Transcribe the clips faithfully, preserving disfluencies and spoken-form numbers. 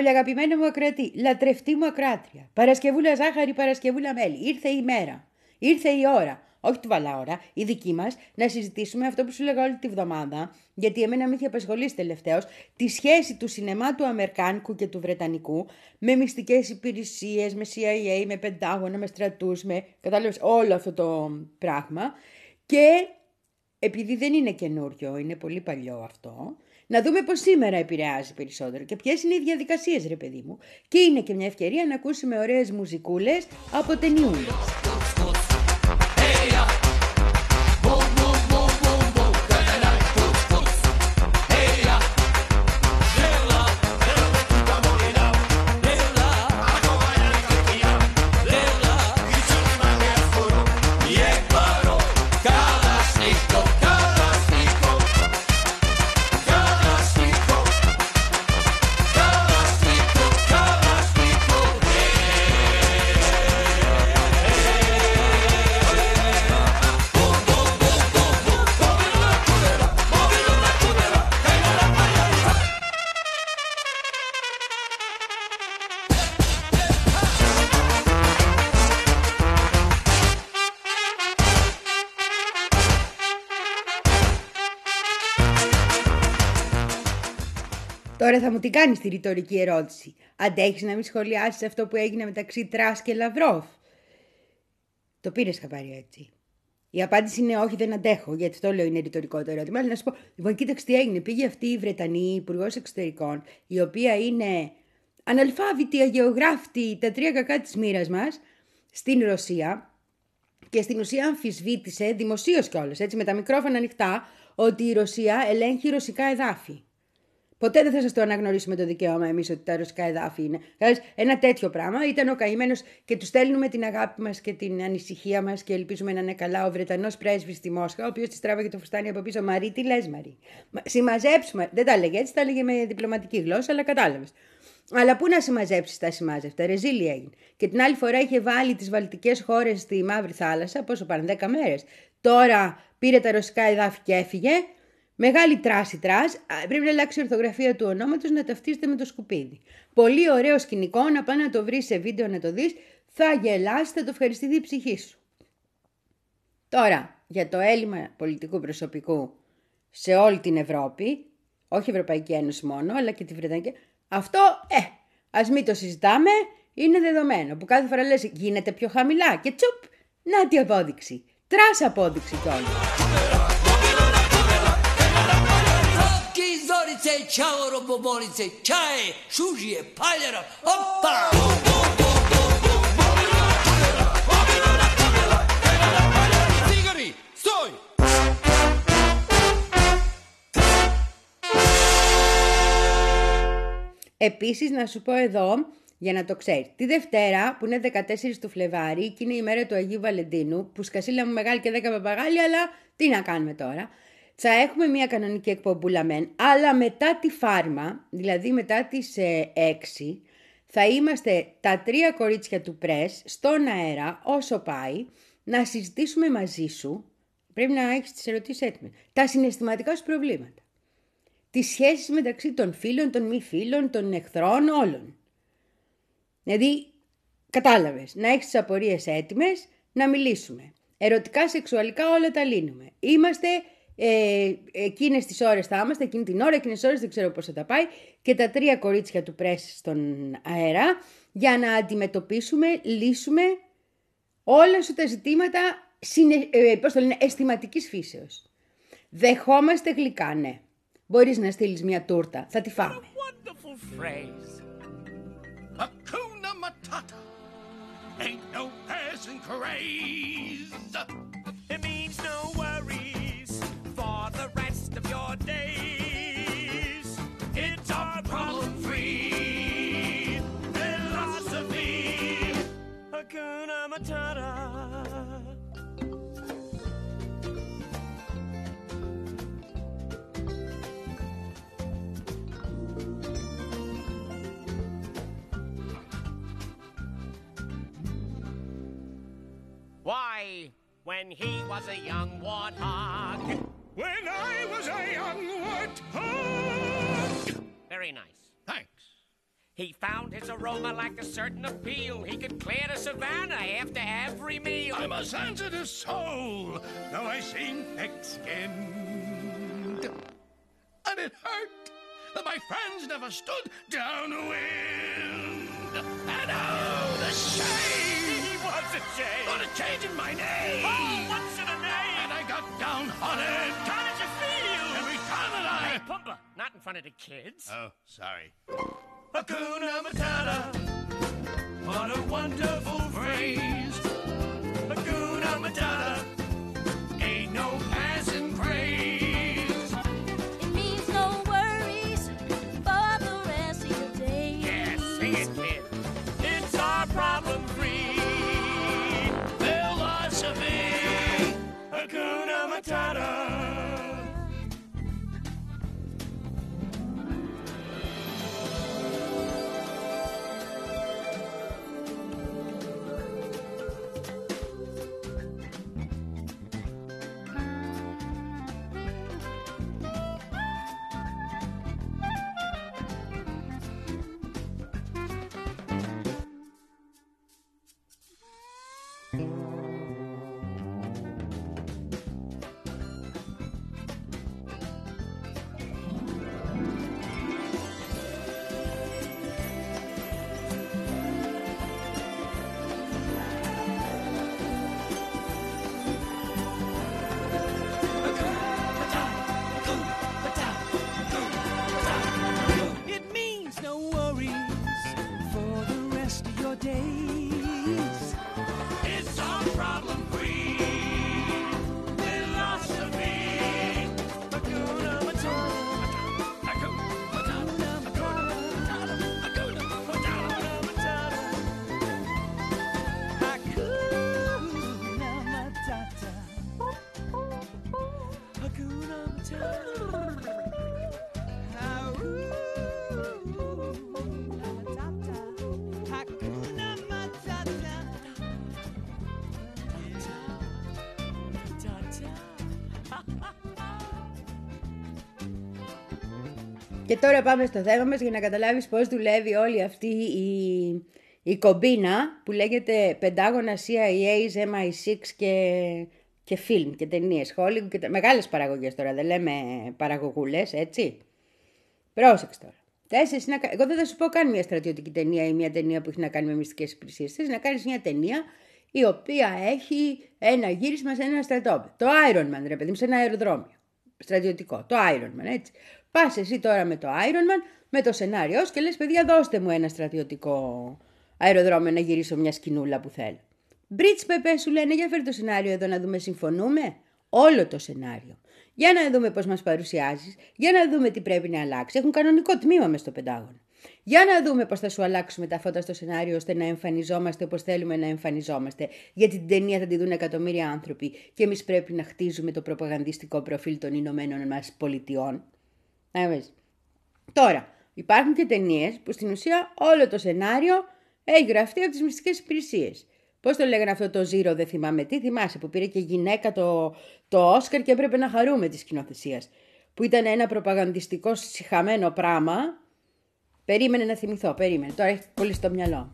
αγαπημένο μου ακροατή, λατρευτή μου ακροάτρια, Παρασκευούλα ζάχαρη, Παρασκευούλα μέλι, ήρθε η μέρα, ήρθε η ώρα, όχι του Βαλάωρα, η δική μας, να συζητήσουμε αυτό που σου λέγα όλη τη βδομάδα, γιατί εμένα με είχε απασχολήσει τελευταίως, τη σχέση του σινεμά του Αμερικάνικου και του Βρετανικού με μυστικές υπηρεσίες, με σι άι έι, με Πεντάγωνα, με στρατούς, με κατάλαβες όλο αυτό το πράγμα. Και επειδή δεν είναι καινούριο, είναι πολύ παλιό αυτό, να δούμε πώς σήμερα επηρεάζει περισσότερο και ποιες είναι οι διαδικασίες, ρε παιδί μου. Και είναι και μια ευκαιρία να ακούσουμε ωραίες μουζικούλες από ταινιούλες. Τώρα θα μου την κάνεις τη ρητορική ερώτηση. Αντέχεις να μην σχολιάσεις αυτό που έγινε μεταξύ Τρας και Λαυρόφ? Το πήρες χαμπάρι έτσι? Η απάντηση είναι όχι, δεν αντέχω, γιατί το λέω είναι ρητορικό το ερώτημα. Αλλά να σου πω, λοιπόν, κοίταξε τι έγινε. Πήγε αυτή η Βρετανή Υπουργός Εξωτερικών, η οποία είναι αναλφάβητη, αγεωγράφητη, τα τρία κακά της μοίρας μας, στην Ρωσία και στην ουσία αμφισβήτησε δημοσίως κιόλας, έτσι με τα μικρόφωνα ανοιχτά, ότι η Ρωσία ελέγχει ρωσικά εδάφη. Ποτέ δεν θα σας το αναγνωρίσουμε το δικαίωμα εμείς ότι τα ρωσικά εδάφη είναι. Ένα τέτοιο πράγμα. Ήταν ο καημένος και του στέλνουμε την αγάπη μας και την ανησυχία μας και ελπίζουμε να είναι καλά ο Βρετανός πρέσβης στη Μόσχα, ο οποίος της τράβαγε το φουστάνι από πίσω. Μαρή, τι λες, Μαρή? Συμμαζέψουμε. Δεν τα έλεγε έτσι, τα έλεγε με διπλωματική γλώσσα, αλλά κατάλαβες. Αλλά πού να συμμαζέψει τα συμμάζευτα, ρεζίλι έγινε. Και την άλλη φορά είχε βάλει τις βαλτικές χώρες στη Μαύρη Θάλασσα, πόσο πάνε, δέκα μέρες. Τώρα πήρε τα ρωσικά εδάφη και έφυγε. Μεγάλη τράση τρας, πρέπει να αλλάξει η ορθογραφία του ονόματος, να ταυτίζεται με το σκουπίδι. Πολύ ωραίο σκηνικό, να πάνε να το βρεις σε βίντεο να το δεις, θα γελάσει, θα το ευχαριστηθεί η ψυχή σου. Τώρα, για το έλλειμμα πολιτικού προσωπικού σε όλη την Ευρώπη, όχι Ευρωπαϊκή Ένωση μόνο, αλλά και τη Βρετανική, αυτό, ε, ας μην το συζητάμε, είναι δεδομένο, που κάθε φορά λες γίνεται πιο χαμηλά και τσουπ, να τη απόδειξη, τρας απόδειξη κιόλας. Ciao robobonice, čaj, šužije, paljera, opa! Cigari, stoj! Επίσης να σου πω εδώ, για να το ξέρεις, τη Δευτέρα που είναι δεκατέσσερις του Φλεβάρι και είναι η μέρα του Αγίου Βαλεντίνου, που σκασίλα μου μεγάλη και δέκα παπαγάλια, αλλά τι να κάνουμε τώρα. Θα έχουμε μια κανονική εκπομπούλα μεν, αλλά μετά τη φάρμα, δηλαδή μετά τις ε, έξι, θα είμαστε τα τρία κορίτσια του Πρες στον αέρα όσο πάει, να συζητήσουμε μαζί σου, πρέπει να έχεις τις ερωτήσεις έτοιμες, τα συναισθηματικά σου προβλήματα. Τις σχέσεις μεταξύ των φίλων, των μη φίλων, των εχθρών, όλων. Δηλαδή, κατάλαβες, να έχεις τις απορίες έτοιμες, να μιλήσουμε. Ερωτικά, σεξουαλικά, όλα τα λύνουμε. Είμαστε... Ε, εκείνες τις ώρες θα είμαστε, εκείνη την ώρα, εκείνες τις ώρες δεν ξέρω πώς θα τα πάει, και τα τρία κορίτσια του Πρέσ στον αέρα, για να αντιμετωπίσουμε, λύσουμε όλα σου τα ζητήματα συνε, ε, πώς το λένε, αισθηματικής φύσεως. Δεχόμαστε γλυκά, ναι. Μπορείς να στείλεις μια τούρτα, θα τη φάμε. Hakuna Matata ain't no passing craze. It means no worries for the rest of your days. It's our problem-free philosophy. Hakuna Matata. Why, when he was a young warthog. When I was a young warthog. Very nice. Thanks. He found his aroma like a certain appeal. He could clear the savannah after every meal. I'm a sensitive soul, though I seem thick-skinned. And it hurt that my friends never stood downwind. And oh, the shame! He was ashamed. What a change in my name! Oh, what's in a name? And I got downhearted. How did you feel? Every time that I... Hey, Pumbaa, not in front of the kids. Oh, sorry. Hakuna Matata, what a wonderful phrase. Hakuna Matata, ain't no passing craze. It means no worries for the rest of your days. Yeah, sing it, kid. It's our problem-free Philosophy, Hakuna Matata. It means no worries for the rest of your days. It's our problem-free philosophy. Hakuna Matata. Hakuna Matata, Hakuna Matata. Hakuna Matata. Hakuna Matata. Hakuna Matata. Και τώρα πάμε στο θέμα μας για να καταλάβεις πώς δουλεύει όλη αυτή η, η κομπίνα που λέγεται Πεντάγωνα, σι άι έι, εμ άι σιξ και, και φιλμ και ταινίες. Hollywood και τα... Μεγάλες παραγωγές τώρα, δεν λέμε παραγωγούλες, έτσι. Πρόσεξε τώρα. Θες να... Εγώ δεν θα σου πω καν μια στρατιωτική ταινία ή μια ταινία που έχει να κάνει με μυστικές υπηρεσίες. Θες να κάνεις μια ταινία η οποία έχει ένα γύρισμα σε ένα στρατόπεδο. Το Iron Man, ρε παιδί μου, σε ένα αεροδρόμιο. Στρατιωτικό. Το Iron Man, έτσι. Πας εσύ τώρα με το Iron Man, με το σενάριό σου και λες, παιδιά, δώστε μου ένα στρατιωτικό αεροδρόμιο να γυρίσω μια σκηνούλα που θέλω. Μπριτς Πεπέ σου λένε, για φέρει το σενάριο εδώ να δούμε, συμφωνούμε. Όλο το σενάριο. Για να δούμε πώς μας παρουσιάζεις, για να δούμε τι πρέπει να αλλάξει. Έχουν κανονικό τμήμα μες στο Πεντάγωνο. Για να δούμε πώς θα σου αλλάξουμε τα φώτα στο σενάριο ώστε να εμφανιζόμαστε όπως θέλουμε να εμφανιζόμαστε. Γιατί την ταινία θα τη δουν εκατομμύρια άνθρωποι και εμείς πρέπει να χτίζουμε το προπαγανδιστικό προφίλ των Ηνωμένων μας Πολιτειών. Τώρα, υπάρχουν και ταινίες που στην ουσία όλο το σενάριο έχει γραφτεί από τις μυστικές υπηρεσίες. Πώς το λέγανε αυτό το Zero, δεν θυμάμαι τι, θυμάσαι που πήρε και γυναίκα το, το Όσκαρ και έπρεπε να χαρούμε τη σκηνοθεσίας. Που ήταν ένα προπαγανδιστικό συχαμένο πράγμα. Περίμενε να θυμηθώ, περίμενε, τώρα έχει πολύ στο μυαλό μου.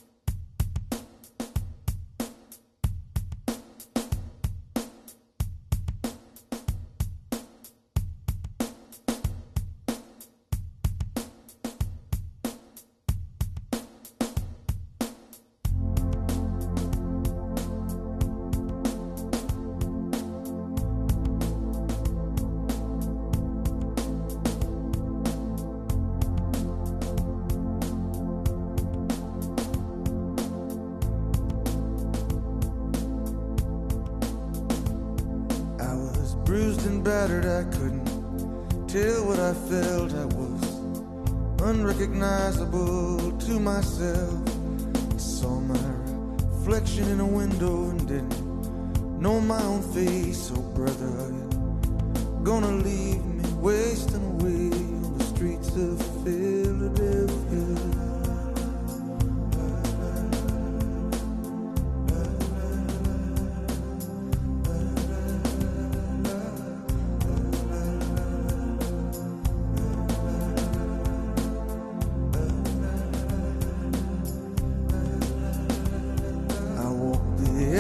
Bruised and battered, I couldn't tell what I felt. I was unrecognizable to myself. I saw my reflection in a window and didn't know my own face. Oh brother, are you gonna leave me wasting away on the streets of Philadelphia?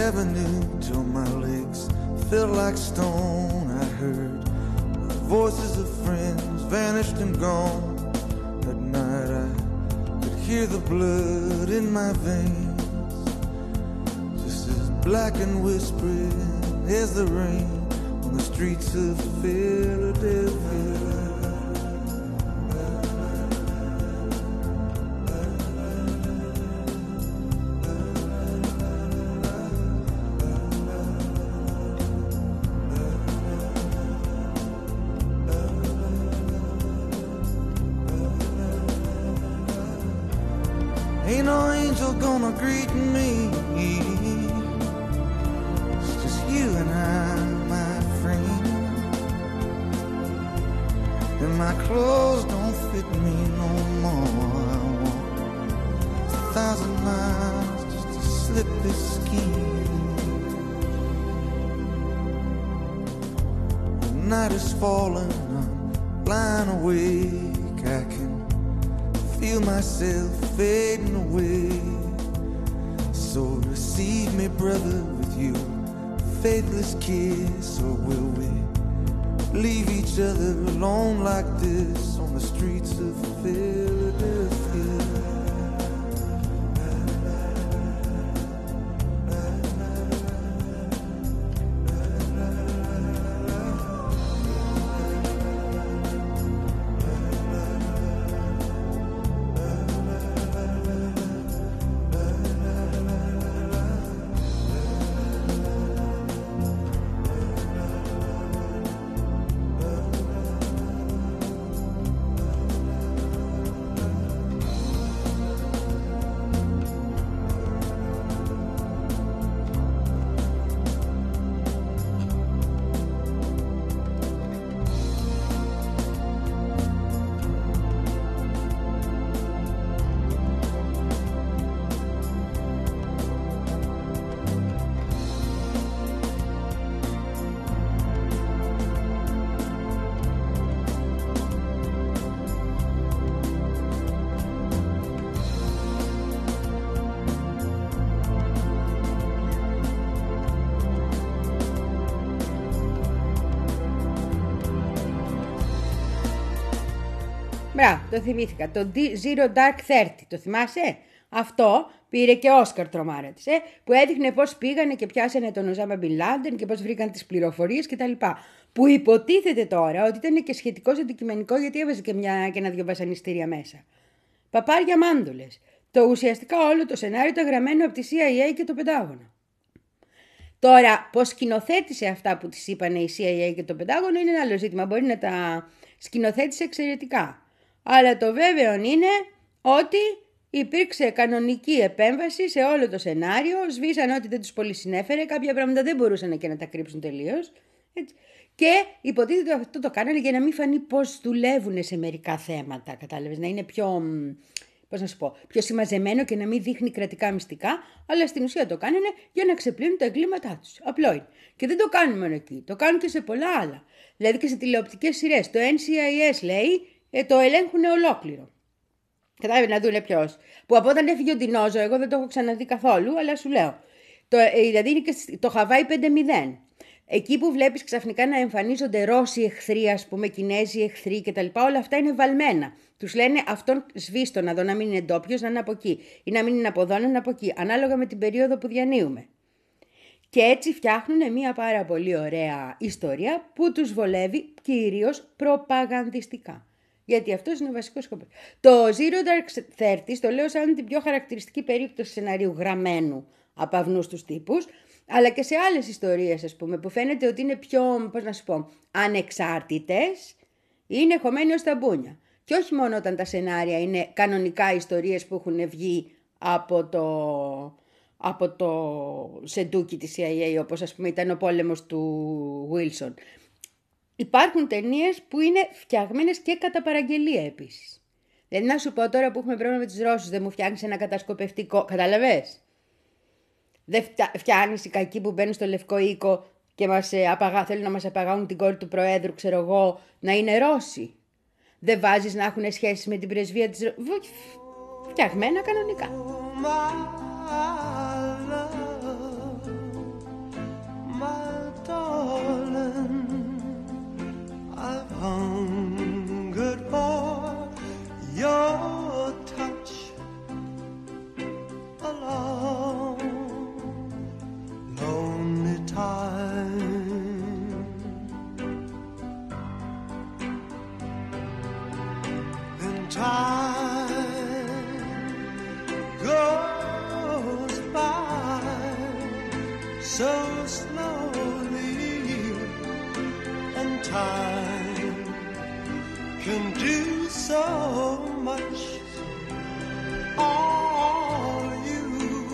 avenue till my legs felt like stone. I heard voices of friends vanished and gone. At night I could hear the blood in my veins, just as black and whispering as the rain on the streets of Philadelphia. Ain't no angel gonna greet me. It's just you and I, my friend. And my clothes don't fit me no more. I walk a thousand miles just to slip this skin. The night is falling, I'm lying awake. I can feel myself fading away. So receive me, brother, with your faithless kiss. Or will we leave each other alone like this on the streets of Philadelphia? Μπράβο, το θυμήθηκα. Το Zero Dark Thirty, το θυμάσαι? Αυτό πήρε και Όσκαρ, τρομάρα της, ε, που έδειχνε πώς πήγανε και πιάσανε τον Οζάμα Μπιν Λάντεν και πώς βρήκαν τις πληροφορίες κτλ. Που υποτίθεται τώρα ότι ήταν και σχετικός αντικειμενικό, γιατί έβαζε και, μια, και ένα-δυο βασανιστήρια μέσα. Παπάρια μάντολες. Το ουσιαστικά όλο το σενάριο ήταν γραμμένο από τη σι άι έι και το Πεντάγωνο. Τώρα, πώς σκηνοθέτησε αυτά που της είπανε η σι άι έι και το Πεντάγωνο είναι ένα άλλο ζήτημα. Μπορεί να τα σκηνοθέτησε εξαιρετικά. Αλλά το βέβαιο είναι ότι υπήρξε κανονική επέμβαση σε όλο το σενάριο, σβήσαν ό,τι δεν τους πολύ συνέφερε, κάποια πράγματα δεν μπορούσαν και να τα κρύψουν τελείως. Έτσι. Και υποτίθεται ότι αυτό το κάνανε για να μην φανεί πώς δουλεύουν σε μερικά θέματα, κατάλαβες, να είναι πιο, πώς να σου πω, πιο συμμαζεμένο και να μην δείχνει κρατικά μυστικά, αλλά στην ουσία το κάνανε για να ξεπλύνουν τα εγκλήματά τους. Απλό είναι. Και δεν το κάνουν μόνο εκεί, το κάνουν και σε πολλά άλλα. Δηλαδή και σε τηλεοπτικές σειρές. Το εν σι άι ες λέει, ε, το ελέγχουν ολόκληρο. Κατάλαβε να δούνε ποιος. Που από όταν έφυγε ο Ντινόζο, εγώ δεν το έχω ξαναδεί καθόλου, αλλά σου λέω. Το, ε, δηλαδή είναι και το Χαβάι πέντε μηδέν. Εκεί που βλέπεις ξαφνικά να εμφανίζονται Ρώσοι εχθροί, ας πούμε, Κινέζοι εχθροί κτλ. Όλα αυτά είναι βαλμένα. Τους λένε αυτόν σβήστο να δω, να μην είναι ντόπιος, να είναι από εκεί. Ή να μην είναι από εδώ, να είναι από εκεί. Ανάλογα με την περίοδο που διανύουμε. Και έτσι φτιάχνουν μια πάρα πολύ ωραία ιστορία που τους βολεύει κυρίως προπαγανδιστικά. Γιατί αυτός είναι ο βασικός σκοπός. Το Zero Dark Thirty το λέω σαν την πιο χαρακτηριστική περίπτωση σενάριου γραμμένου από αυνούς τους τύπους, αλλά και σε άλλες ιστορίες, ας πούμε, που φαίνεται ότι είναι πιο, πώς να σου πω, ανεξάρτητες, είναι χωμένοι ως τα μπούνια. Και όχι μόνο όταν τα σενάρια είναι κανονικά ιστορίες που έχουν βγει από το, από το σεντούκι της σι άι έι, όπως ας πούμε ήταν ο πόλεμος του Wilson. Υπάρχουν ταινίες που είναι φτιαγμένες και κατά παραγγελία επίσης. Δηλαδή να σου πω τώρα που έχουμε πρόβλημα με τους Ρώσους, δεν μου φτιάχνεις ένα κατασκοπευτικό, καταλαβες? Δεν φτιάχνεις οι κακοί που μπαίνουν στο Λευκό Οίκο και μας απαγά, θέλουν να μας απαγάγουν την κόρη του Προέδρου, ξέρω εγώ, να είναι Ρώσοι. Δεν βάζεις να έχουν σχέσεις με την πρεσβεία της Ρωσίας. Φτιαγμένα κανονικά. a long, lonely time. Then time goes by so slowly, and time can do so much. All you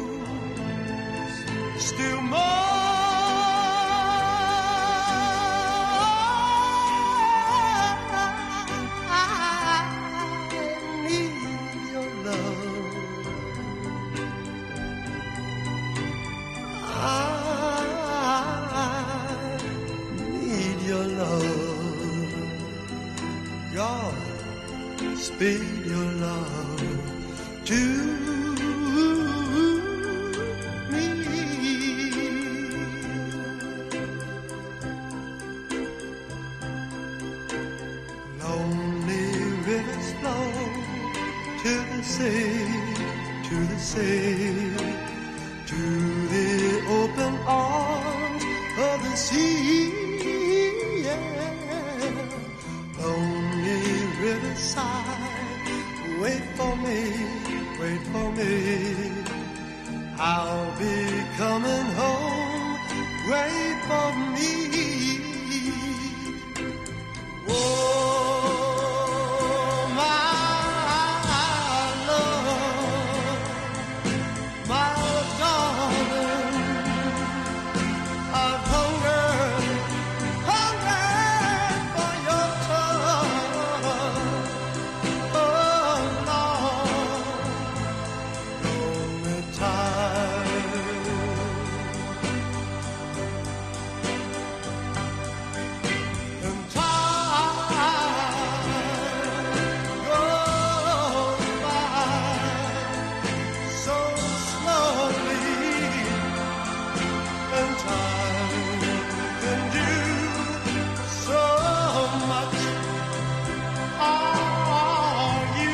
still more. I need your love. I need your love. God, speed your love to me. Lonely rivers flow to the sea, to the sea, to the open arms of the sea. Yeah. Lonely riverside, wait for me, wait for me. I'll be coming home, wait for me. Oh, my love, my darling, I've hungered, hungered for your touch. Oh, Lord, lonely time. And time goes by so slowly, and time can do so much. Are you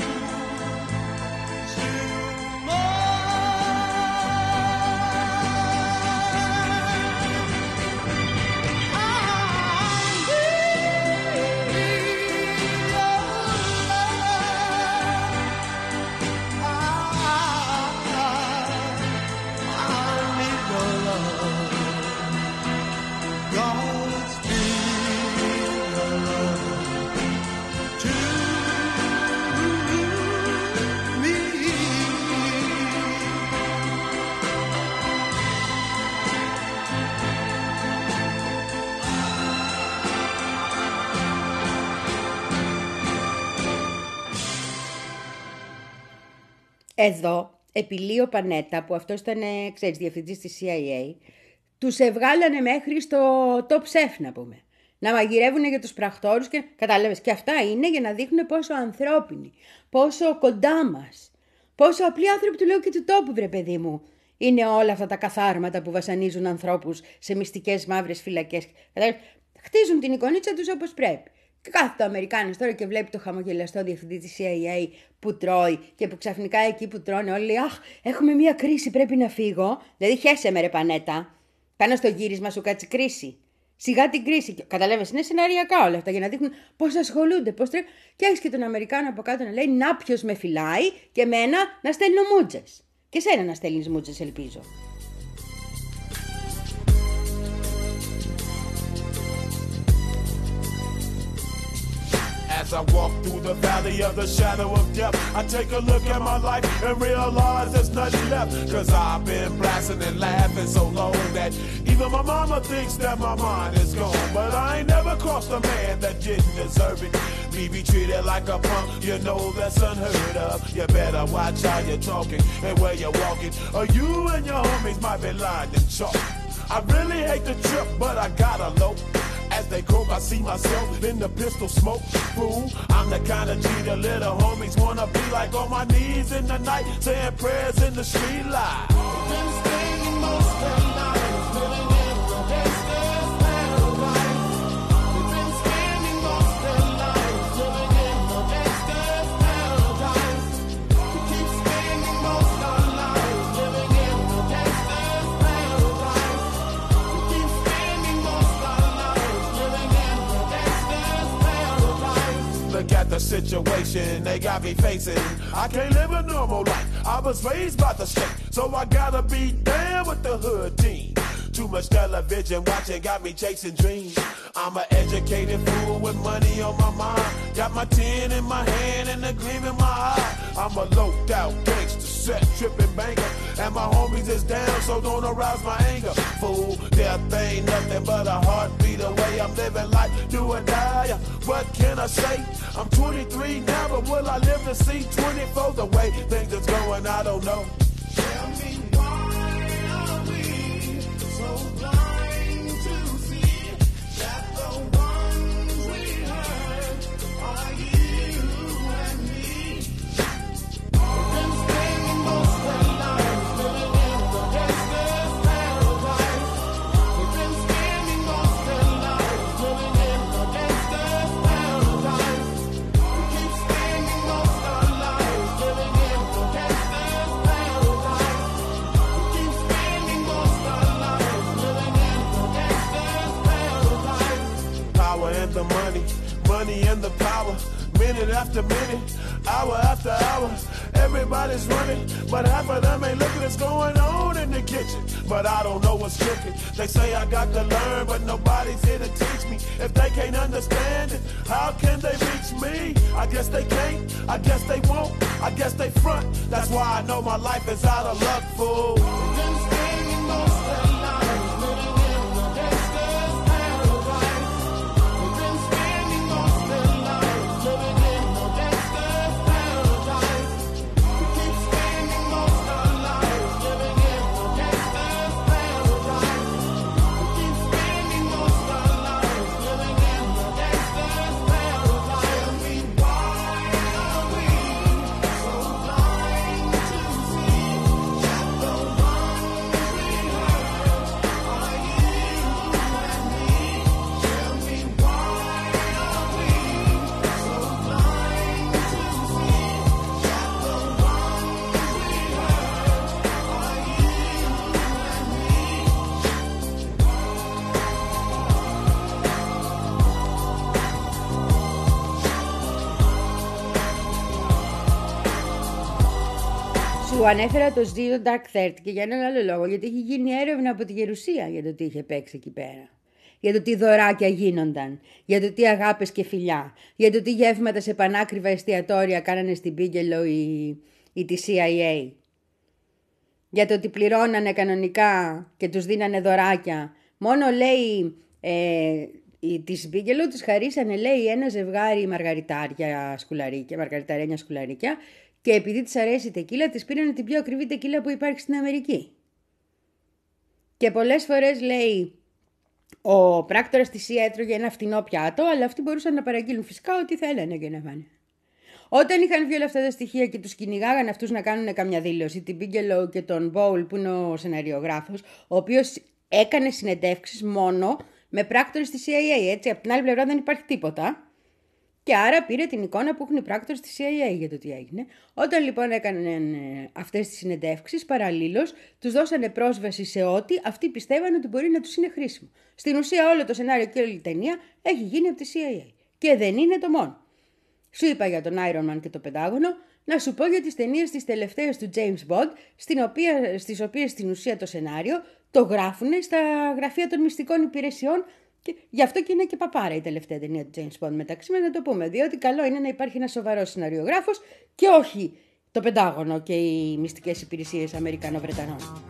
still Εδώ, επί Λίο Πανέτα, που αυτός ήταν, ξέρεις, διευθυντής της σι άι έι, τους εβγάλανε μέχρι στο Top Chef, να πούμε. Να μαγειρεύουν για τους πραχτόρους και κατάλαβες. Και αυτά είναι για να δείχνουν πόσο ανθρώπινοι, πόσο κοντά μας, πόσο απλοί άνθρωποι του λέω και του τόπου, βρε παιδί μου. Είναι όλα αυτά τα καθάρματα που βασανίζουν ανθρώπους σε μυστικές μαύρες φυλακές. Κατάλαβες. Χτίζουν την εικονίτσα τους όπως πρέπει. Και κάθεται ο Αμερικάνος τώρα και βλέπει το χαμογελαστό διευθυντή της σι άι έι που τρώει και που ξαφνικά εκεί που τρώνε όλοι λέει «Αχ, έχουμε μία κρίση, πρέπει να φύγω». Δηλαδή χέσε με ρε Πανέτα, πάνω στο γύρισμα σου κάτσει κρίση. Σιγά την κρίση. Καταλαβαίνεις, είναι σεναριακά όλα αυτά για να δείχνουν πώς ασχολούνται, πώς τρέχουν. Και έχεις και τον Αμερικάνο από κάτω να λέει «Να ποιος με φυλάει» και εμένα να στέλνω μούτζες. Και σένα να στέλνεις μούτζες, ελπίζω. As I walk through the valley of the shadow of death, I take a look at my life and realize there's nothing left. Cause I've been blasting and laughing so long that even my mama thinks that my mind is gone. But I ain't never crossed a man that didn't deserve it. Me be treated like a punk, you know that's unheard of. You better watch how you're talking and where you're walking, or you and your homies might be lying in chalk. I really hate the trip, but I gotta low. As they croak, I see myself in the pistol smoke. Fool, I'm the kind of G the little homies wanna be like, on my knees in the night, saying prayers in the street light. Been staying most of the night, living in the gangster's paradise. We've been spending most of the night, living in the gangster's paradise. We keep spending most of the night, situation they got me facing. I can't live a normal life. I was raised by the state, so I gotta be down with the hood team. Too much television watching got me chasing dreams. I'm an educated fool with money on my mind. Got my tin in my hand and a gleam in my eye. I'm a loped out gangster, set tripping banker. And my homies is down, so don't arouse my anger. Fool, death ain't nothing but a heartbeat away. I'm living life, do or die. What can I say? I'm twenty-three now, but will I live to see twenty-four? The way things is going, I don't know. Tell me why are we so blind to see that the ones we hurt are you and me? We've been spending most of our lives living in the gangster's paradise. We've been spending most of our lives living in the gangster's paradise. We keep spending most of our lives living in the gangster's paradise. We keep spending most of our lives living in the gangster's paradise. Power and the money, money and the power. Minute after minute, hour after hour, everybody's running, but half of them ain't looking what's going on in the kitchen. But I don't know what's cooking. They say I got to learn, but nobody's here to teach me. If they can't understand it, how can they reach me? I guess they can't, I guess they won't, I guess they front. That's why I know my life is out of luck, fool. We've been spending most of our lives living in the gangster's paradise. We've been spending most of our lives living in the gangster's paradise. We keep spending most of our lives living in the gangster's paradise. We keep spending most of our lives living in the gangster's paradise. Tell me why are we so blind to see that the ones we hurt are you and me? Tell me why are we so blind to see that the ones we hurt are you Σου ανέφερα το Zero Dark Thirty και για έναν άλλο λόγο, γιατί έχει γίνει έρευνα από τη Γερουσία για το τι είχε παίξει εκεί πέρα. Για το τι δωράκια γίνονταν, για το τι αγάπες και φιλιά, για το τι γεύματα σε πανάκριβα εστιατόρια κάνανε στην Bigelow ή, ή τη σι άι έι. Για το ότι πληρώνανε κανονικά και τους δίνανε δωράκια. Μόνο λέει, ε, η, της Bigelow τους χαρίσανε, λέει, ένα ζευγάρι μαργαριτάρια σκουλαρίκια, μαργαριταρένια σκουλαρίκια, και επειδή της αρέσει η τεκίλα, της πήρανε την πιο ακριβή τεκίλα που υπάρχει στην Αμερική. Και πολλές φορές, λέει, ο πράκτορας της σι έτρωγε ένα φτηνό πιάτο, αλλά αυτοί μπορούσαν να παραγγείλουν φυσικά ό,τι θέλανε και να φάνε. Όταν είχαν βγει όλα αυτά τα στοιχεία και τους κυνηγάγανε αυτούς να κάνουν καμιά δήλωση, την Bigelow και τον Bowl που είναι ο σεναριογράφος, ο οποίος έκανε συνεντεύξεις μόνο με πράκτορες της σι άι έι, έτσι, από την άλλη πλευρά δεν υπάρχει τίποτα. Και άρα πήρε την εικόνα που έχουν οι πράκτορες της σι άι έι για το τι έγινε. Όταν λοιπόν έκαναν αυτές τις συνεντεύξεις, παραλλήλως τους δώσανε πρόσβαση σε ό,τι αυτοί πιστεύαν ότι μπορεί να τους είναι χρήσιμο. Στην ουσία όλο το σενάριο και όλη η ταινία έχει γίνει από τη σι άι έι. Και δεν είναι το μόνο. Σου είπα για τον Iron Man και το Πεντάγωνο, να σου πω για τις ταινίες τις τελευταίες του James Bond, στην οποία, στις οποίες στην ουσία το σενάριο το γράφουν στα γραφεία των μυστικών υπηρεσιών. Και γι' αυτό και είναι και παπάρα η τελευταία ταινία του James Bond μεταξύ μας, να το πούμε. Διότι καλό είναι να υπάρχει ένας σοβαρός σεναριογράφος και όχι το Πεντάγωνο και οι μυστικές υπηρεσίες Αμερικανο-Βρετανών.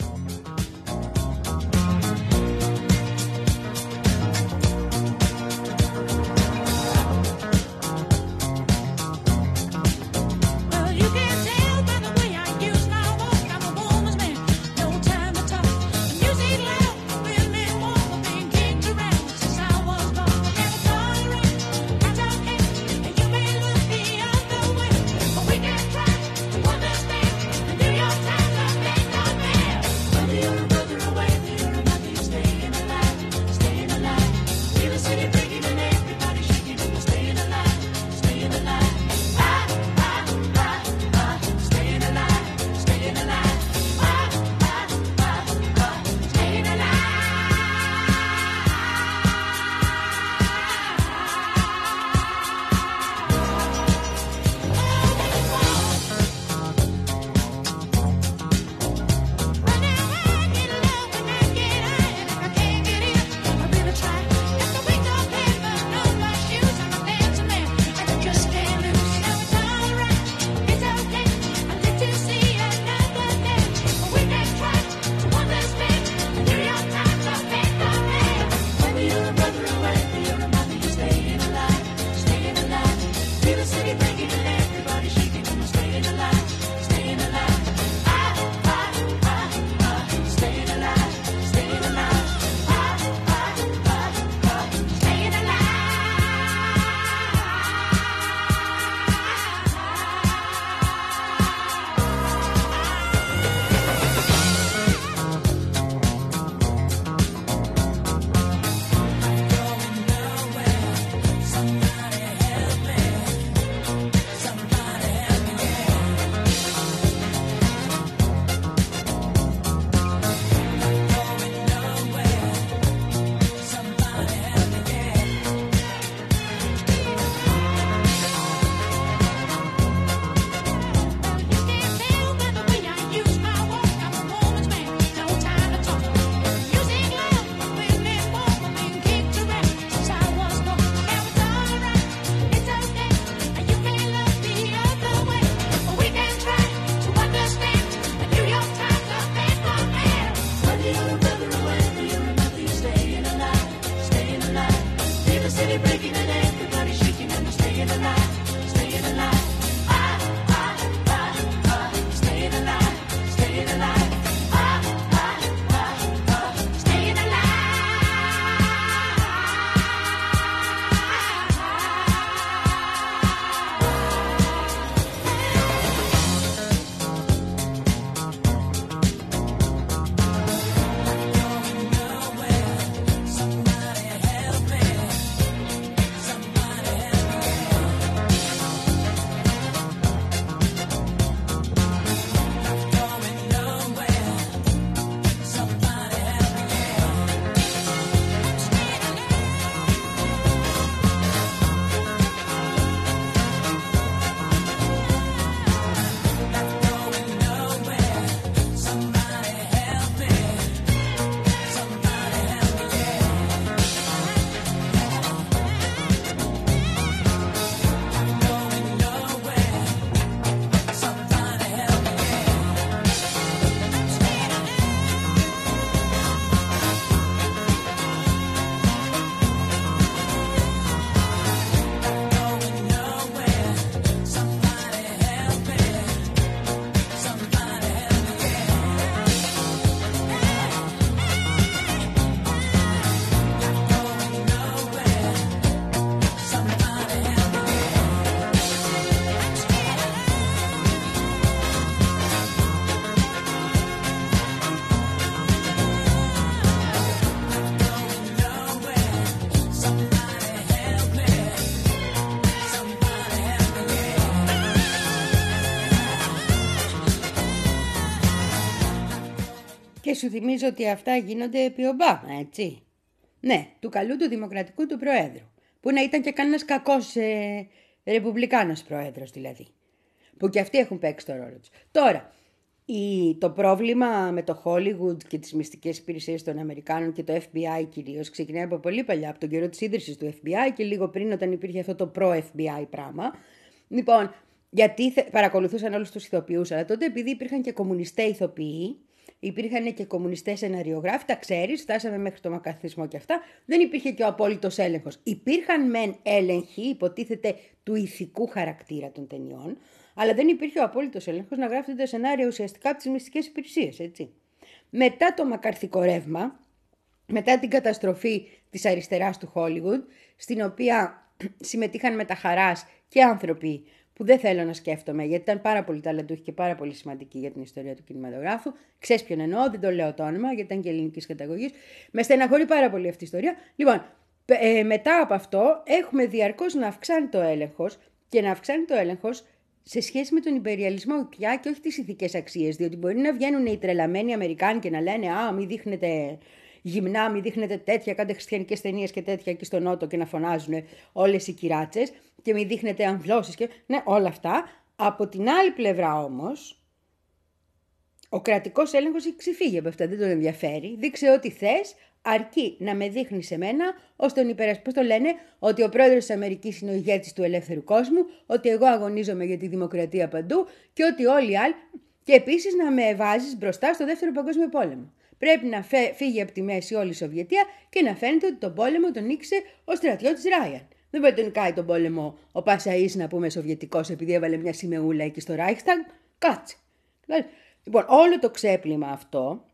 Και σου θυμίζω ότι αυτά γίνονται επί Ομπάμα, έτσι. Ναι, του καλού του δημοκρατικού του προέδρου. Που να ήταν και κανένας κακός ε, ρεπουμπλικάνος πρόεδρος δηλαδή. Που και αυτοί έχουν παίξει το ρόλο τους. Τώρα, η, το πρόβλημα με το Hollywood και τις μυστικές υπηρεσίες των Αμερικάνων και το Εφ Μπι Άι κυρίως ξεκινάει από πολύ παλιά, από τον καιρό της ίδρυσης του Εφ Μπι Άι και λίγο πριν όταν υπήρχε αυτό το προ-Εφ Μπι Άι πράγμα. Λοιπόν, γιατί θε, παρακολουθούσαν όλους τους ηθοποιούς, αλλά τότε επειδή υπήρχαν και κομμουνιστές ηθοποιοί, υπήρχαν και κομμουνιστές σεναριογράφοι, τα ξέρεις, φτάσαμε μέχρι το μακαρθισμό και αυτά, δεν υπήρχε και ο απόλυτος έλεγχος. Υπήρχαν μεν έλεγχοι, υποτίθεται του ηθικού χαρακτήρα των ταινιών, αλλά δεν υπήρχε ο απόλυτος έλεγχος να γράφεται το σενάριο ουσιαστικά από τις μυστικές υπηρεσίες, έτσι. Μετά το μακαρθικό ρεύμα, μετά την καταστροφή της αριστεράς του Hollywood, στην οποία συμμετείχαν με τα χαράς και άνθρωποι που δεν θέλω να σκέφτομαι, γιατί ήταν πάρα πολύ ταλαντούχοι και πάρα πολύ σημαντικοί για την ιστορία του κινηματογράφου. Ξέρεις ποιον εννοώ, δεν το λέω το όνομα, γιατί ήταν και ελληνικής καταγωγής. Με στεναχωρεί πάρα πολύ αυτή η ιστορία. Λοιπόν, ε, μετά από αυτό έχουμε διαρκώς να αυξάνει το έλεγχος και να αυξάνει το έλεγχος σε σχέση με τον υπεριαλισμό πια και όχι τις ηθικές αξίες. Διότι μπορεί να βγαίνουν οι τρελαμένοι Αμερικάνοι και να λένε «Α, μην δείχνετε γυμνά, μην δείχνετε τέτοια, κάντε χριστιανικές ταινίες και τέτοια εκεί στο Νότο» και να φωνάζουν όλες οι κυράτσες και μην δείχνετε αμβλώσεις και ναι, όλα αυτά. Από την άλλη πλευρά όμως, ο κρατικός έλεγχος έχει ξεφύγει από αυτά, δεν τον ενδιαφέρει. Δείξε ό,τι θες, αρκεί να με δείχνει σε μένα ως τον υπερασπιστή. Πώς το λένε, ότι ο πρόεδρος της Αμερικής είναι ο ηγέτης του ελεύθερου κόσμου, ότι εγώ αγωνίζομαι για τη δημοκρατία παντού και ότι όλοι οι άλλοι. Και επίσης να με βάζεις μπροστά στο δεύτερο παγκόσμιο πόλεμο. Πρέπει να φύγει από τη μέση όλη η Σοβιετία και να φαίνεται ότι τον πόλεμο τον νίκησε ο στρατιώτης Ράιαν. Δεν μπορεί να τον νικάει τον πόλεμο ο Πασαΐς, να πούμε, σοβιετικός, επειδή έβαλε μια σημεούλα εκεί στο Reichstag. Κάτσε. Λοιπόν, όλο το ξέπλυμα αυτό,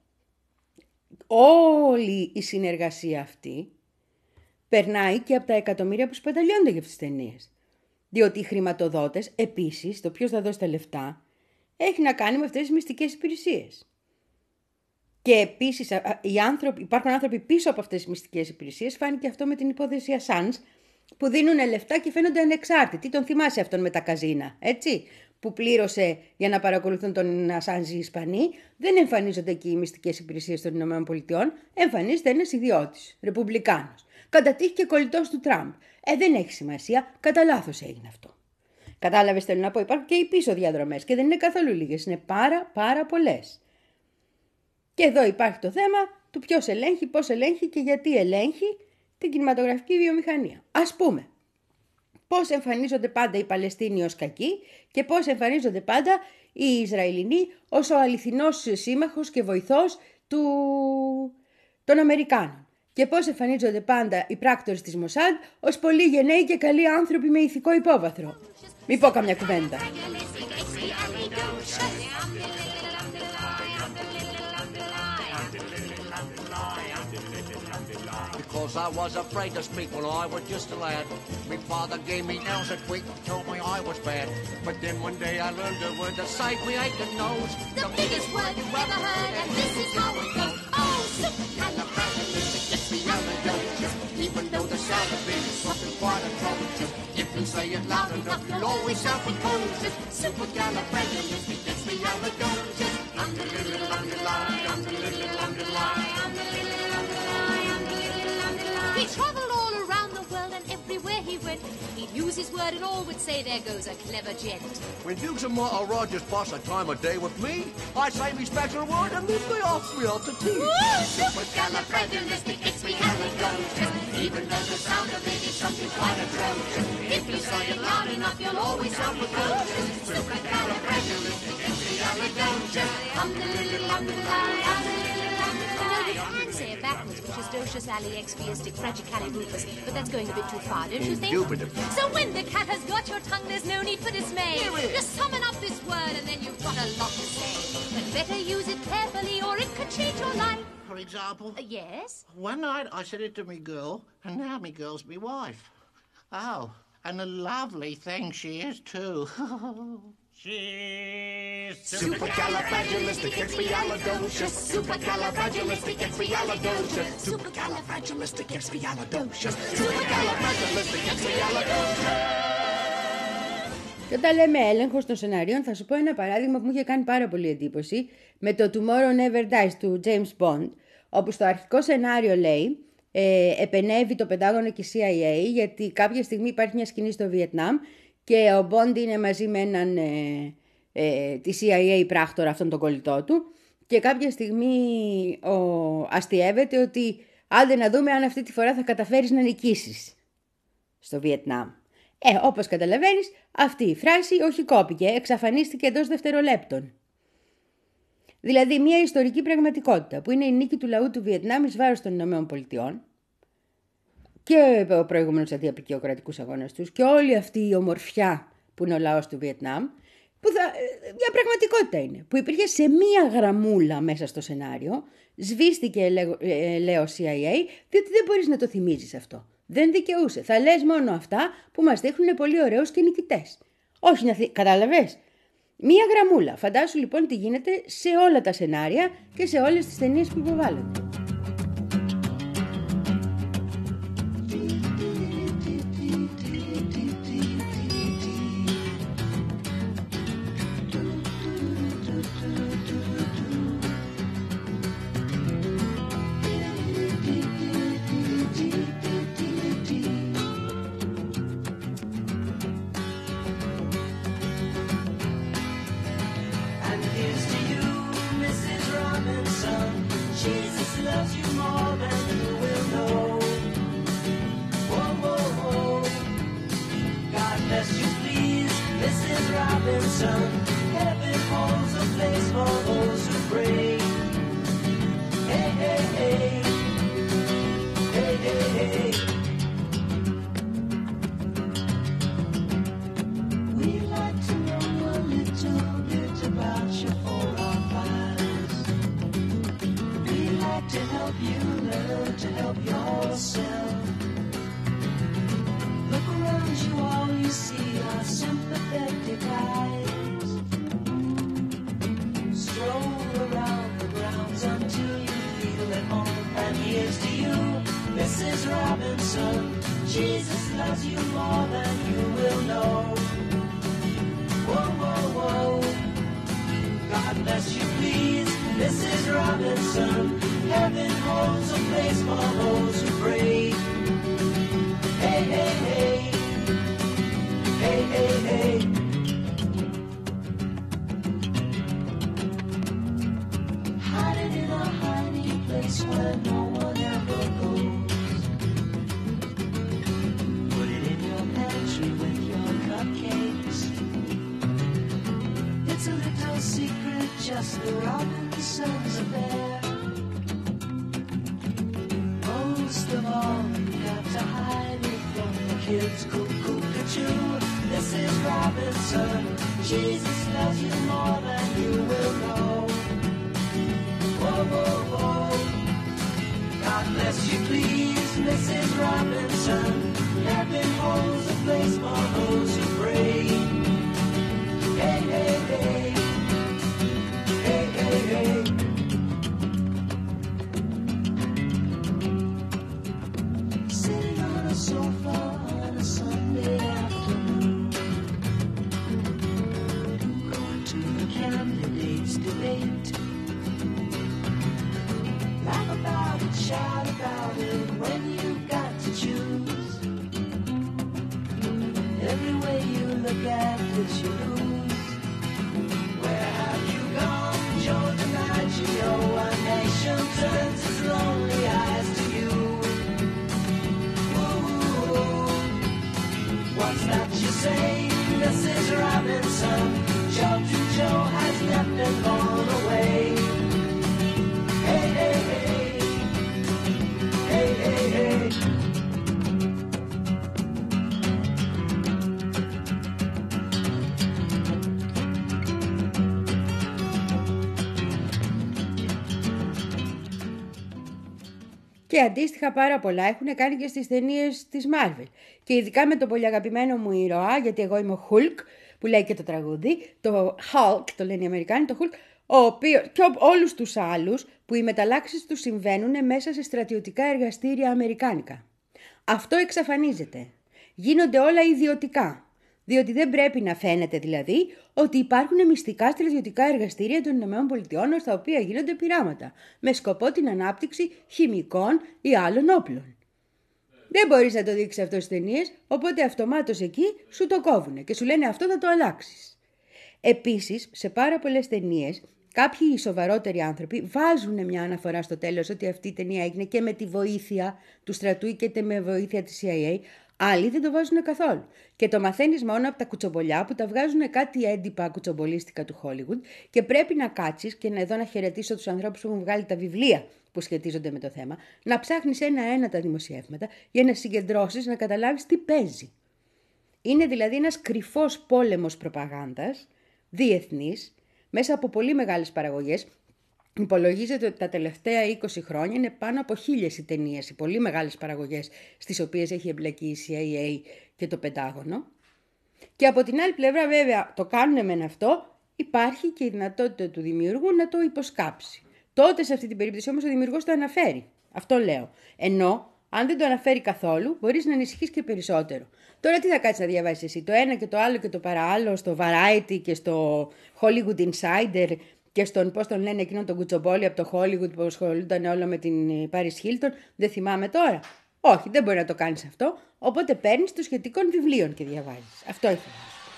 όλη η συνεργασία αυτή, περνάει και από τα εκατομμύρια που σπαταλιώνται για αυτές τις ταινίες. Διότι οι χρηματοδότες, επίσης, το ποιος θα δώσει τα λεφτά, έχει να κάνει με αυτές τις μυστικές υπηρεσίες. Και επίσης οι άνθρωποι, υπάρχουν άνθρωποι πίσω από αυτές τις μυστικές υπηρεσίες, φάνηκε αυτό με την υπόθεση Assange, που δίνουν λεφτά και φαίνονται ανεξάρτητοι. Τον θυμάσαι αυτόν με τα καζίνα, έτσι, που πλήρωσε για να παρακολουθούν τον Assange οι Ισπανοί. Δεν εμφανίζονται εκεί οι μυστικές υπηρεσίες των ΗΠΑ, εμφανίζεται ένας ιδιώτης, ρεπουμπλικάνος. Κατά τύχη και κολλητός του Τραμπ. Ε, δεν έχει σημασία, κατά λάθος έγινε αυτό. Κατάλαβες, θέλω να πω, υπάρχουν και οι πίσω διαδρομές και δεν είναι καθόλου λίγες, είναι πάρα πάρα πολλές. Και εδώ υπάρχει το θέμα του ποιος ελέγχει, πώς ελέγχει και γιατί ελέγχει την κινηματογραφική βιομηχανία. Ας πούμε, πώς εμφανίζονται πάντα οι Παλαιστίνοι ως κακοί και πώς εμφανίζονται πάντα οι Ισραηλινοί ως ο αληθινός σύμμαχος και βοηθός του... των Αμερικάνων. Και πώς εμφανίζονται πάντα οι πράκτορες της Μοσάντ ως πολύ γενναίοι και καλοί άνθρωποι με ηθικό υπόβαθρο. Μη πω καμιά κουβέντα. Because I was afraid to speak when I was just a lad. My father gave me nails a tweak and told me I was bad. But then one day I learned a word to say we ain't the nose. The biggest word you've ever heard, and this is how it goes. Oh, supercalifragilisticexpialidocious. Even though the sound of it is something quite atrocious, if you say it loud enough, you'll always sound precocious. Supercalifragilisticexpialidocious. Underline, underline, underline, underline, underline. He traveled all around the world, and everywhere he went, he'd use his word and all would say, there goes a clever gent. When Dukes and Martha Rogers pass a time of day with me, I say me special word and then they ask me out to tea. Supercalifragilisticexpialidocious. Even though the sound of it is something quite atrocious, if you say it loud enough, you'll always sound precocious. Supercalifragilisticexpialidocious. Um-de-lil-lil-um-de-lie, um-de-lil-lil-um-de-lie. You can say it backwards, which is docious alliexpiastic fragicalirufus, but that's going a bit too far, don't you think? Indubitably. So when the cat has got your tongue, there's no need for dismay. Just summon up this word and then you've got a lot to say. But better use it carefully or it could change your life. For example? Uh, yes? One night I said it to me girl, and now me girl's me wife. Oh, and a lovely thing she is too. She's Supercalifragilisticexpialidocious. Supercalifragilisticexpialidocious. Supercalifragilisticexpialidocious. Supercalifragilisticexpialidocious. Και όταν λέμε έλεγχος των σενάριων, θα σου πω ένα παράδειγμα που μου είχε κάνει πάρα πολύ εντύπωση με το Tomorrow Never Dies του James Bond, όπου στο αρχικό σενάριο λέει ε, επενεύει το Πεντάγωνο και η σι άι έι, γιατί κάποια στιγμή υπάρχει μια σκηνή στο Βιετνάμ και ο Bond είναι μαζί με έναν ε, ε, τη σι άι έι πράκτορα, αυτόν τον κολλητό του, και κάποια στιγμή ο, αστιεύεται ότι άντε να δούμε αν αυτή τη φορά θα καταφέρεις να νικήσεις στο Βιετνάμ. Ε, όπως καταλαβαίνεις, αυτή η φράση όχι κόπηκε, εξαφανίστηκε εντός δευτερολέπτων. Δηλαδή μια ιστορική πραγματικότητα που είναι η νίκη του λαού του Βιετνάμ εις βάρος των Ηνωμένων Πολιτειών και ο προηγούμενος αντιαπικιοκρατικούς αγώνες τους και όλη αυτή η ομορφιά που είναι ο λαός του Βιετνάμ, που θα, μια πραγματικότητα είναι, που υπήρχε σε μία γραμμούλα μέσα στο σενάριο, σβήστηκε λέω σι άι έι, διότι δεν μπορείς να το θυμίζεις αυτό. Δεν δικαιούσε. Θα λες μόνο αυτά που μας δείχνουν πολύ ωραίους και νικητές. Όχι να θυ... Κατάλαβες. Μία γραμμούλα. Φαντάσου λοιπόν τι γίνεται σε όλα τα σενάρια και σε όλες τις ταινίες που υποβάλλονται. Και αντίστοιχα πάρα πολλά έχουν κάνει και στις ταινίες της Marvel. Και ειδικά με το πολύ αγαπημένο μου ήρωα, γιατί εγώ είμαι ο Hulk, που λέει και το τραγούδι, το Hulk, το λένε οι Αμερικάνοι, το Hulk, ο οποίος, και όλους τους άλλους που οι μεταλλάξεις τους συμβαίνουν μέσα σε στρατιωτικά εργαστήρια αμερικάνικα. Αυτό εξαφανίζεται. Γίνονται όλα ιδιωτικά. Διότι δεν πρέπει να φαίνεται δηλαδή ότι υπάρχουν μυστικά στρατιωτικά εργαστήρια των ΗΠΑ στα οποία γίνονται πειράματα, με σκοπό την ανάπτυξη χημικών ή άλλων όπλων. Δεν μπορείς να το δείξεις αυτό στις ταινίες, οπότε αυτομάτως εκεί σου το κόβουνε και σου λένε αυτό θα το αλλάξεις. Επίσης, σε πάρα πολλές ταινίες, κάποιοι σοβαρότεροι άνθρωποι βάζουν μια αναφορά στο τέλος ότι αυτή η ταινία έγινε και με τη βοήθεια του στρατού και με βοήθεια της σι άι έι. Άλλοι δεν το βάζουν καθόλου. Και το μαθαίνεις μόνο από τα κουτσομπολιά που τα βγάζουν κάτι έντυπα κουτσομπολίστικα του Hollywood και πρέπει να κάτσεις και να εδώ να χαιρετήσω τους ανθρώπους που έχουν βγάλει τα βιβλία που σχετίζονται με το θέμα, να ψάχνεις ένα-ένα τα δημοσιεύματα για να συγκεντρώσεις, να καταλάβεις τι παίζει. Είναι δηλαδή ένας κρυφός πόλεμος προπαγάνδας, διεθνής, μέσα από πολύ μεγάλες παραγωγές. Υπολογίζεται ότι τα τελευταία είκοσι χρόνια είναι πάνω από χίλιες οι ταινίες, οι πολύ μεγάλες παραγωγές στις οποίες έχει εμπλακεί η σι άι έι και το Πεντάγωνο. Και από την άλλη πλευρά βέβαια το κάνουν μεν αυτό, υπάρχει και η δυνατότητα του δημιουργού να το υποσκάψει. Τότε σε αυτή την περίπτωση όμως ο δημιουργός το αναφέρει. Αυτό λέω. Ενώ αν δεν το αναφέρει καθόλου μπορείς να ανησυχείς και περισσότερο. Τώρα τι θα κάτσεις να διαβάσεις εσύ, το ένα και το άλλο και το παραάλλο στο Variety και στο Hollywood Insider και στον, πώς τον λένε εκείνον τον κουτσομπόλι από το Hollywood που ασχολούνταν όλο με την Paris Hilton, δεν θυμάμαι τώρα. Όχι, δεν μπορεί να το κάνεις αυτό, οπότε παίρνεις το σχετικών βιβλίων και διαβάζεις. Αυτό ήθελα.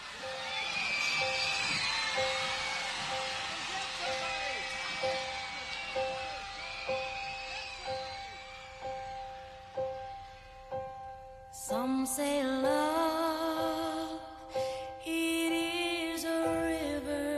Some say love, it is a river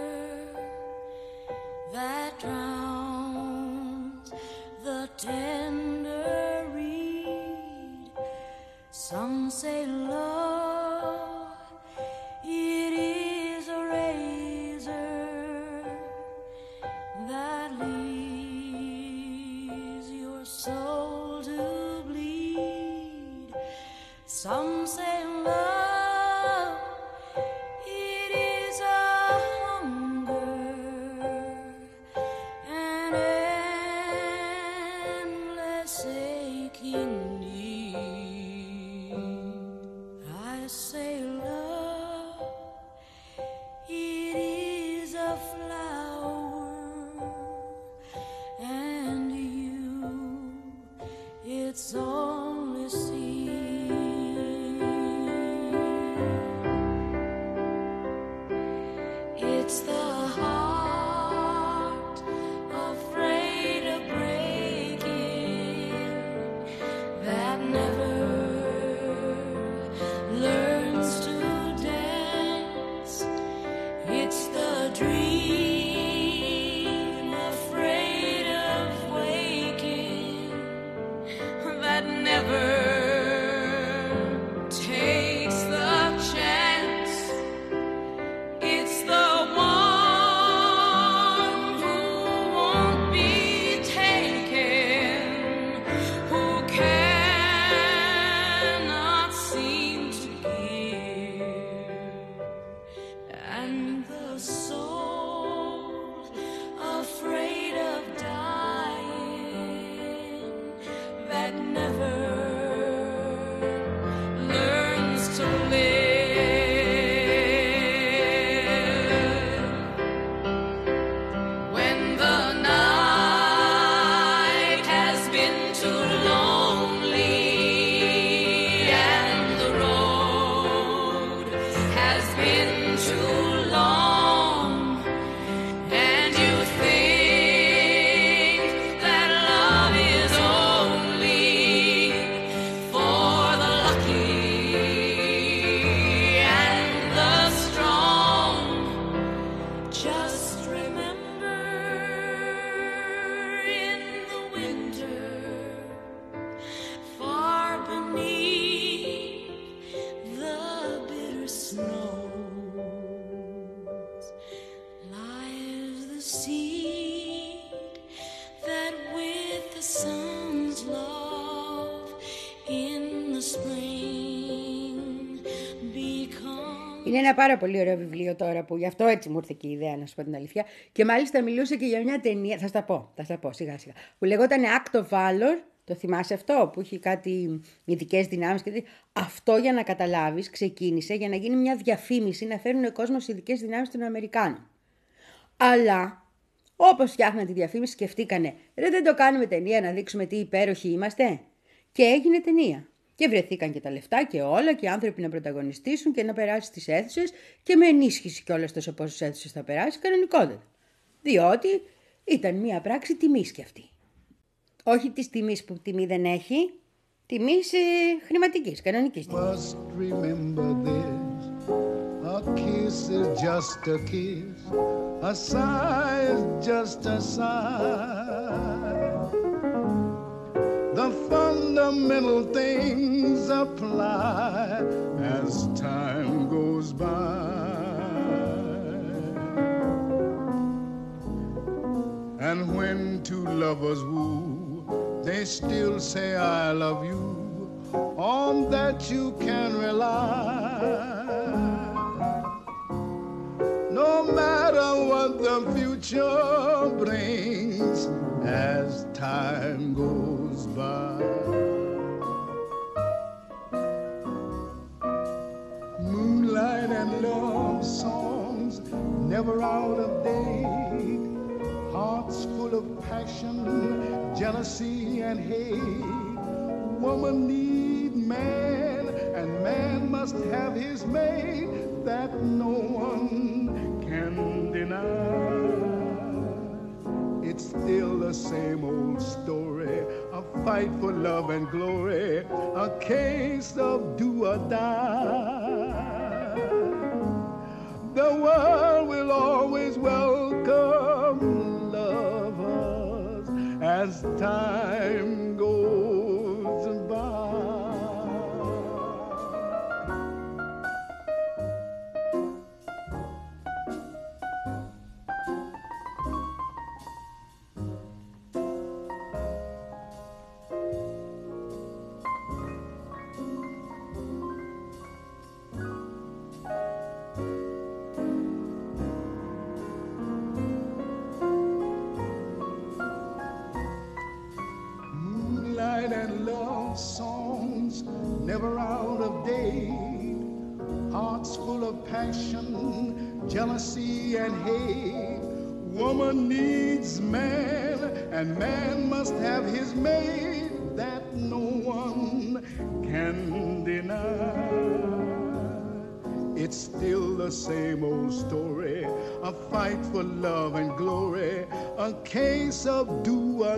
that drowns the tender reed. Some say love, it is a razor that leaves your soul to bleed. Some say love, it is a hunger, an endless aching need. I say love, it is a flower, and you, it's only seed. It's the heart afraid of breaking that never learns to dance. It's the dream afraid of waking that never takes the chance. It's the one who won't be taken, who cannot seem to give, and the soul afraid of dying that never learns to live. When the night has been too lonely and the road has been too long, and you think that love is only for the lucky and the strong, just remember in the winter, far beneath the bitter snows, lies the seed that with the sun's love in the spring becomes. Είναι ένα πάρα πολύ ωραίο βιβλίο τώρα που γι' αυτό έτσι μου ήρθε και η ιδέα να σου πω την αλήθεια. Και μάλιστα μιλούσε και για μια ταινία, θα στα πω, θα στα πω σιγά σιγά, που λεγόταν Act of Valor, Το θυμάσαι αυτό που είχε κάτι ειδικές δυνάμεις? Και... Αυτό, για να καταλάβεις, ξεκίνησε για να γίνει μια διαφήμιση, να φέρουν ο κόσμος ειδικές δυνάμεις των Αμερικάνων. Αλλά όπως φτιάχναν τη διαφήμιση, σκεφτήκανε, ρε, δεν το κάνουμε ταινία να δείξουμε τι υπέροχοι είμαστε? Και έγινε ταινία. Και βρεθήκαν και τα λεφτά και όλα, και οι άνθρωποι να πρωταγωνιστήσουν και να περάσει στις αίθουσες, και με ενίσχυση κιόλας τόσο πόσες αίθουσες θα περάσει κανονικότατα. Διότι ήταν μια πράξη τιμής κι αυτή. Όχι της τιμής που τιμή δεν έχει, τιμής ε, χρηματικής, κανονικής τιμής. Must remember this. A kiss is just a kiss. A sigh is just a sigh. The fundamental things apply as time goes by. And when two lovers woo, they still say I love you. On that you can rely. No matter what the future brings as time goes by. Moonlight and love songs never out of date. Hearts full of passion, jealousy and hate. Woman need man, and man must have his mate. That no one can deny. It's still the same old story, a fight for love and glory, a case of do or die. The world will always welcome lovers as time goes by. And love songs never out of date. Hearts full of passion, jealousy and hate. Woman needs man, and man must have his mate. That no one can deny. It's still the same old story, a fight for love and glory, a case of do or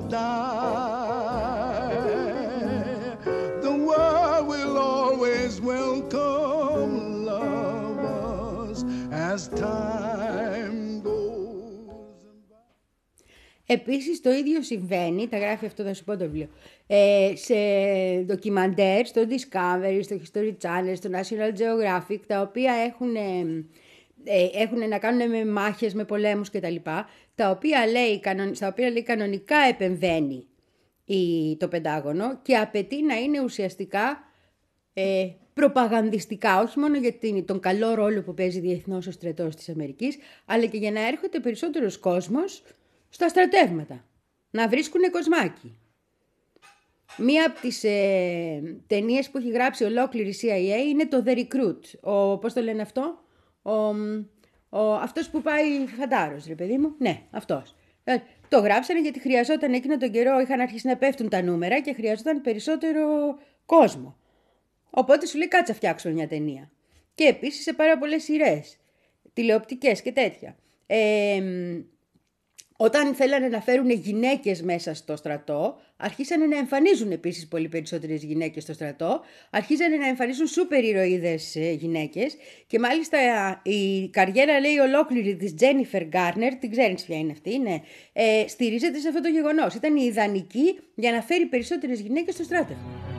die. The world will always welcome lovers as time goes by. Επίσης το ίδιο συμβαίνει, τα γράφει αυτό, θα σου πω το βιβλίο, ε, σε ντοκιμαντέρ, στο Discovery, στο History Channel, στο National Geographic, τα οποία έχουν, ε, έχουν να κάνουν με μάχες, με πολέμους κτλ. Τα οποία λέει, στα οποία λέει κανονικά επεμβαίνει η, το Πεντάγωνο και απαιτεί να είναι ουσιαστικά ε, προπαγανδιστικά, όχι μόνο για την, τον καλό ρόλο που παίζει διεθνώς ο στρατός της Αμερικής, αλλά και για να έρχεται περισσότερος κόσμος στα στρατεύματα, να βρίσκουνε κοσμάκι. Μία από τις ε, ταινίες που έχει γράψει ολόκληρη σι άι έι είναι το The Recruit. Ο, πώς το λένε αυτό? Ο, ο, αυτός που πάει φαντάρος, ρε παιδί μου. Ναι, αυτός. Ε, το γράψανε γιατί χρειαζόταν εκείνο τον καιρό, είχαν αρχίσει να πέφτουν τα νούμερα και χρειαζόταν περισσότερο κόσμο. Οπότε σου λέει κάτσε να φτιάξουμε μια ταινία. Και επίσης σε πάρα πολλές σειρές, τηλεοπτικές και τέτοια. Ε, Όταν θέλανε να φέρουν γυναίκες μέσα στο στρατό, αρχίσανε να εμφανίζουν επίσης πολύ περισσότερες γυναίκες στο στρατό, αρχίσανε να εμφανίζουν σούπερ ηρωίδες γυναίκες και μάλιστα η καριέρα, λέει, ολόκληρη της Τζένιφερ Γκάρνερ, την ξέρεις ποια είναι αυτή, ναι, ε, στηρίζεται σε αυτό το γεγονός. Ήταν η ιδανική για να φέρει περισσότερες γυναίκες στο στράτο.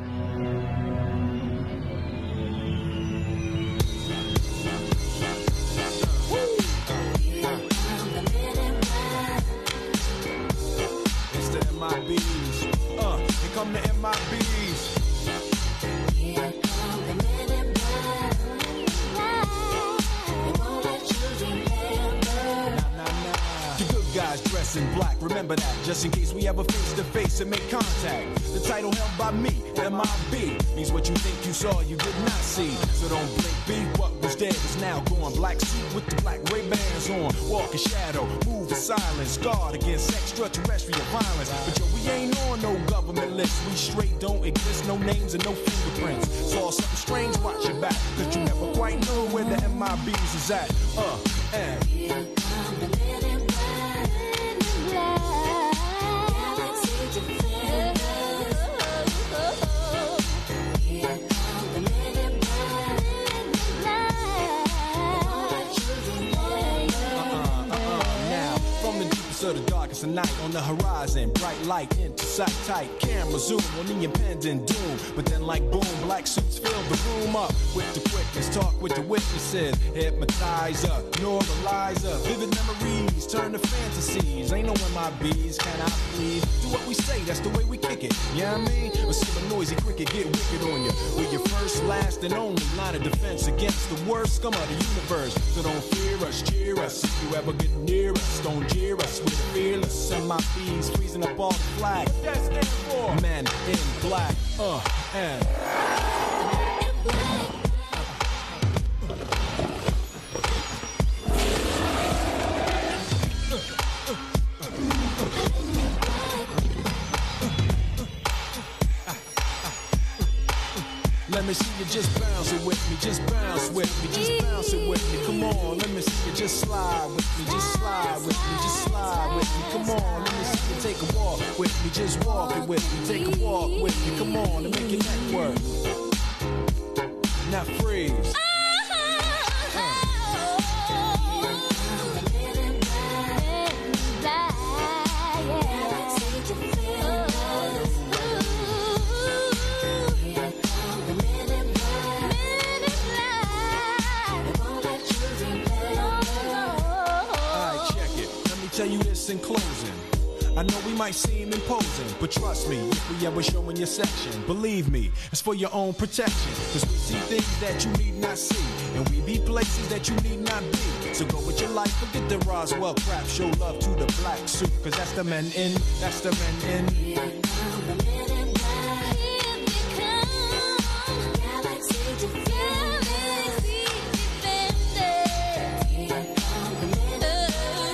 M I B's, uh, here come the M I B's. Here come the men in black. They won't let children ever. Nah, nah, nah. The good guys guys dressed in black. Remember that, just in case we ever face to face and make contact. The title held by me, M I B, means what you think you saw, you did not see. So don't blink, be what was dead is now gone. Black suit with the black Ray-Bans on. Walk in shadow, move in silence. Guard against extraterrestrial violence. But yo, we ain't on no government list. We straight don't exist, no names and no fingerprints. Saw something strange, watch your back, cause you never quite know where the M I Bs is at. Uh, and here come the men in black, men in black. Galaxy defenders. Here come the men in black, men in black. Uh-uh, uh-uh, now, from the deepest of the darkest of night, on the horizon, bright light into sight tight. Camera zoom on the impending doom. But then like boom, black suits fill the room up with the quickness. Talk with the witnesses. Hypnotizer, neuralizer. Vivid memories turn to fantasies. Ain't no M I Bs, can I please? Do what we say, that's the way we kick it. You know what I mean? Or see a noisy cricket get wicked on you. We're your first, last, and only line of defense against the worst scum of the universe. So don't fear us, cheer us. If you ever get near us, don't jeer us. We're fearless. M I Bs freezing up all the flag. That stands for men in black. Uh, and let me see you just bounce it with me, just bounce with me, just bounce it with me. Come on, let me see you just slide with me, just slide with me, just slide with me. Come on, let me see you take a walk with me, just walk it with me, take a walk with me. Come on, and make your neck work. Now freeze. Tell you this in closing. I know we might seem imposing, but trust me, if we ever show in your section, believe me, it's for your own protection. Cause we see things that you need not see, and we be places that you need not be. So go with your life, forget the Roswell crap, show love to the black suit, cause that's the men in, that's the men in. Here come the men in black, here they come, Galaxy Defenders. Here come the men in black.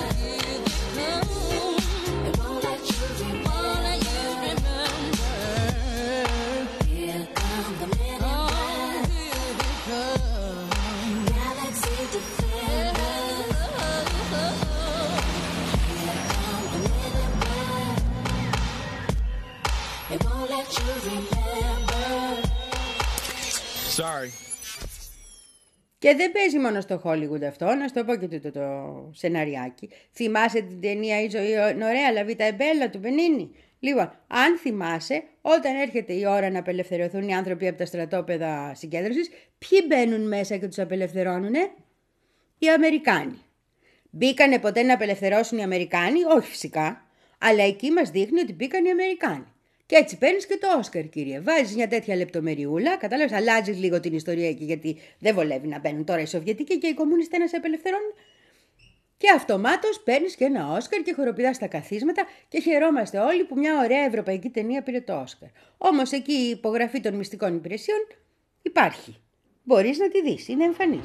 Sorry. Και δεν παίζει μόνο στο Hollywood αυτό, να σου το πω και το, το, το σεναριάκι. Θυμάσαι την ταινία «Η ζωή είναι ωραία, la vita è bella» του Μπενίνι. Λοιπόν, αν θυμάσαι, όταν έρχεται η ώρα να απελευθερωθούν οι άνθρωποι από τα στρατόπεδα συγκέντρωσης, ποιοι μπαίνουν μέσα και τους απελευθερώνουνε? Οι Αμερικάνοι. Μπήκανε ποτέ να απελευθερώσουν οι Αμερικάνοι? Όχι φυσικά. Αλλά εκεί μας δείχνει ότι μπήκαν οι Αμερικάνοι. Και έτσι παίρνεις και το Όσκαρ, κύριε. Βάζεις μια τέτοια λεπτομεριούλα, κατάλαβες, αλλάζεις λίγο την ιστορία εκεί, γιατί δεν βολεύει να μπαίνουν τώρα οι Σοβιετικοί και οι κομμουνιστές να σε απελευθερώνουν. Και αυτομάτως παίρνεις και ένα Όσκαρ και χοροπηδάς τα καθίσματα και χαιρόμαστε όλοι που μια ωραία ευρωπαϊκή ταινία πήρε το Όσκαρ. Όμως εκεί η υπογραφή των μυστικών υπηρεσιών υπάρχει. Μπορείς να τη δεις, είναι εμφανής.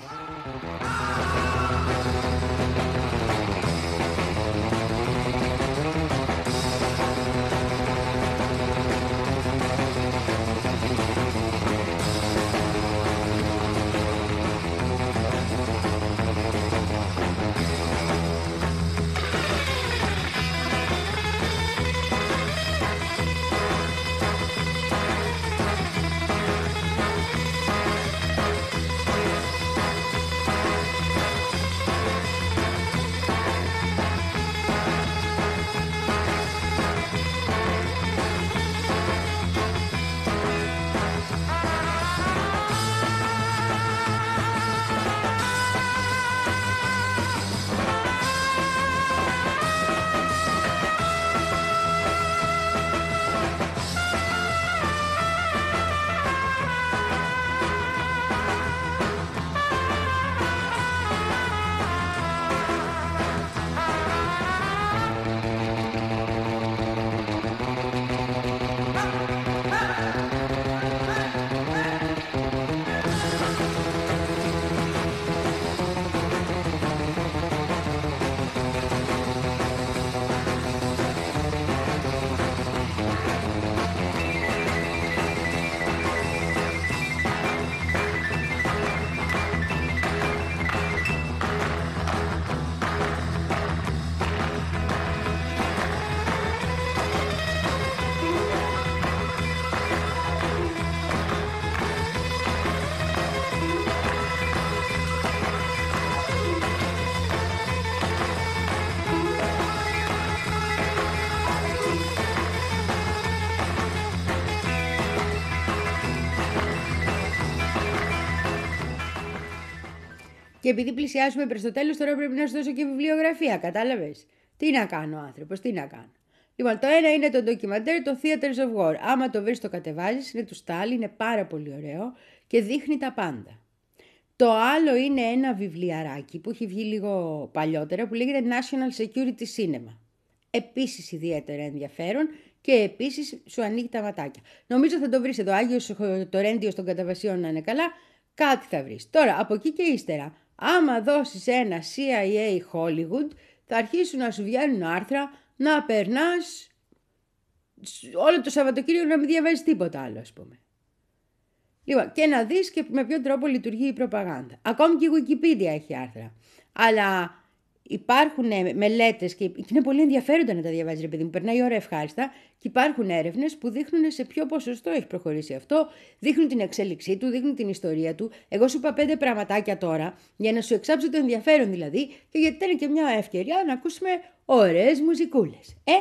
Και επειδή πλησιάσουμε προς το τέλος, τώρα πρέπει να σου δώσω και βιβλιογραφία, κατάλαβες. Τι να κάνω, άνθρωπος, τι να κάνω. Λοιπόν, το ένα είναι το ντοκιμαντέρ, το Theaters of War. Άμα το βρεις, το κατεβάζεις, είναι του Στάλι, είναι πάρα πολύ ωραίο και δείχνει τα πάντα. Το άλλο είναι ένα βιβλιαράκι που έχει βγει λίγο παλιότερα που λέγεται National Security Cinema. Επίσης ιδιαίτερα ενδιαφέρον και επίσης σου ανοίγει τα ματάκια. Νομίζω θα το βρεις εδώ, Άγιος Τορέντιος των Καταβασίων να είναι καλά, κάτι θα βρεις. Τώρα, από εκεί και ύστερα, άμα δώσεις ένα σι άι έι Hollywood, θα αρχίσουν να σου βγαίνουν άρθρα να περνάς όλο το Σαββατοκύριακο να μην διαβάζεις τίποτα άλλο, ας πούμε. Λοιπόν, και να δεις και με ποιο τρόπο λειτουργεί η προπαγάνδα. Ακόμη και η Wikipedia έχει άρθρα. Αλλά υπάρχουν μελέτες και είναι πολύ ενδιαφέροντα να τα διαβάζεις, ρε παιδί μου. Περνάει η ώρα ευχάριστα και υπάρχουν έρευνες που δείχνουν σε ποιο ποσοστό έχει προχωρήσει αυτό. Δείχνουν την εξέλιξή του, δείχνουν την ιστορία του. Εγώ σου είπα πέντε πραγματάκια τώρα για να σου εξάψω το ενδιαφέρον δηλαδή και γιατί ήταν και μια ευκαιρία να ακούσουμε ωραίες μουζικούλες. Ε!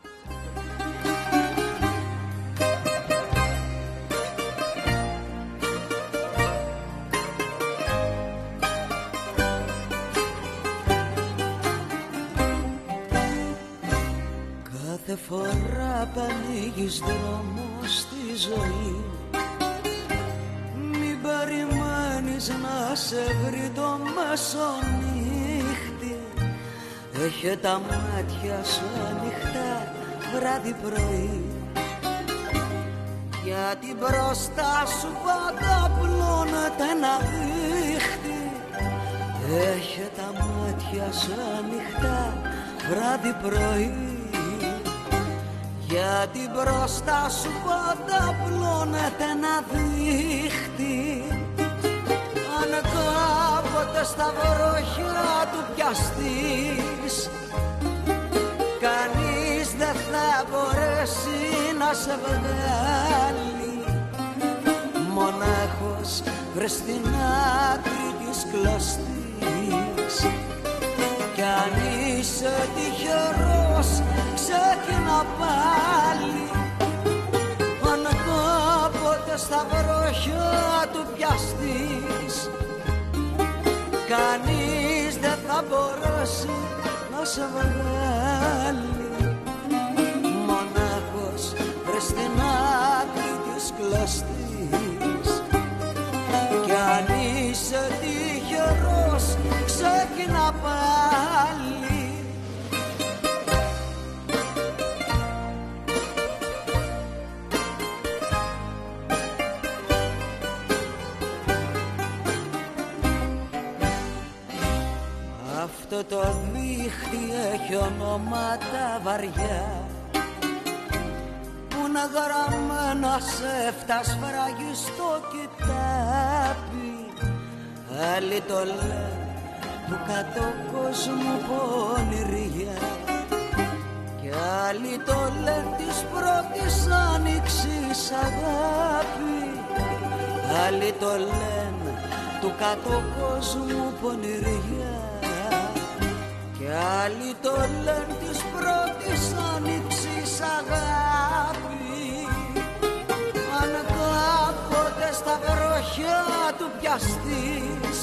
Κάθε φορά που ανοίγεις δρόμο στη ζωή, μην περιμένεις να σε βρει το μεσονύχτη. Έχε τα μάτια σου ανοιχτά βράδυ πρωί, γιατί μπροστά σου πάντα πλώνεται ένα δίχτυ. Έχε τα μάτια σου ανοιχτά βράδυ πρωί, γιατί μπροστά σου πάντα πλώνεται ένα δίχτυ. Αν κάποτε στα βροχιά του πιαστείς, κανείς δεν θα μπορέσει να σε βγάλει. Μονάχος βρες στην άκρη της κλωστής, κι αν είσαι τυχερός ξεκινά πάλι. Αν κάποτε στα βροχιά του πιαστείς, κανείς δεν θα μπορέσει να σε βγάλει. Μονάχος βρες στην άκρη της κλωστής, κι αν είσαι τυχερός ξεκινά πάλι. Αυτό το δίχτυ έχει ονόματα βαριά, που είναι γραμμένα σε εφτά σφράγγι στο κοιτάπι. Άλλοι το λένε του κάτω κόσμου πονηριά, κι άλλοι το λένε της πρώτης άνοιξης αγάπη. Άλλοι το λένε του κάτω κόσμου πονηριά, κι άλλοι το λένε της πρώτης άνοιξης αγάπη. Αν κάποτε στα βροχιά του πιαστείς,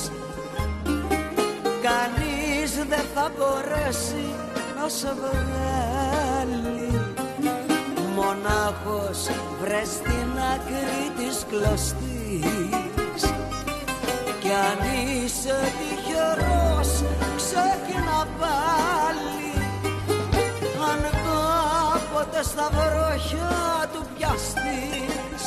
κανείς δεν θα μπορέσει να σε βγάλει. Μονάχος βρες την άκρη της κλωστής, κι αν είσαι τυχερός ξεκινά πάλι. Αν κάποτε στα βροχιά του πιαστείς,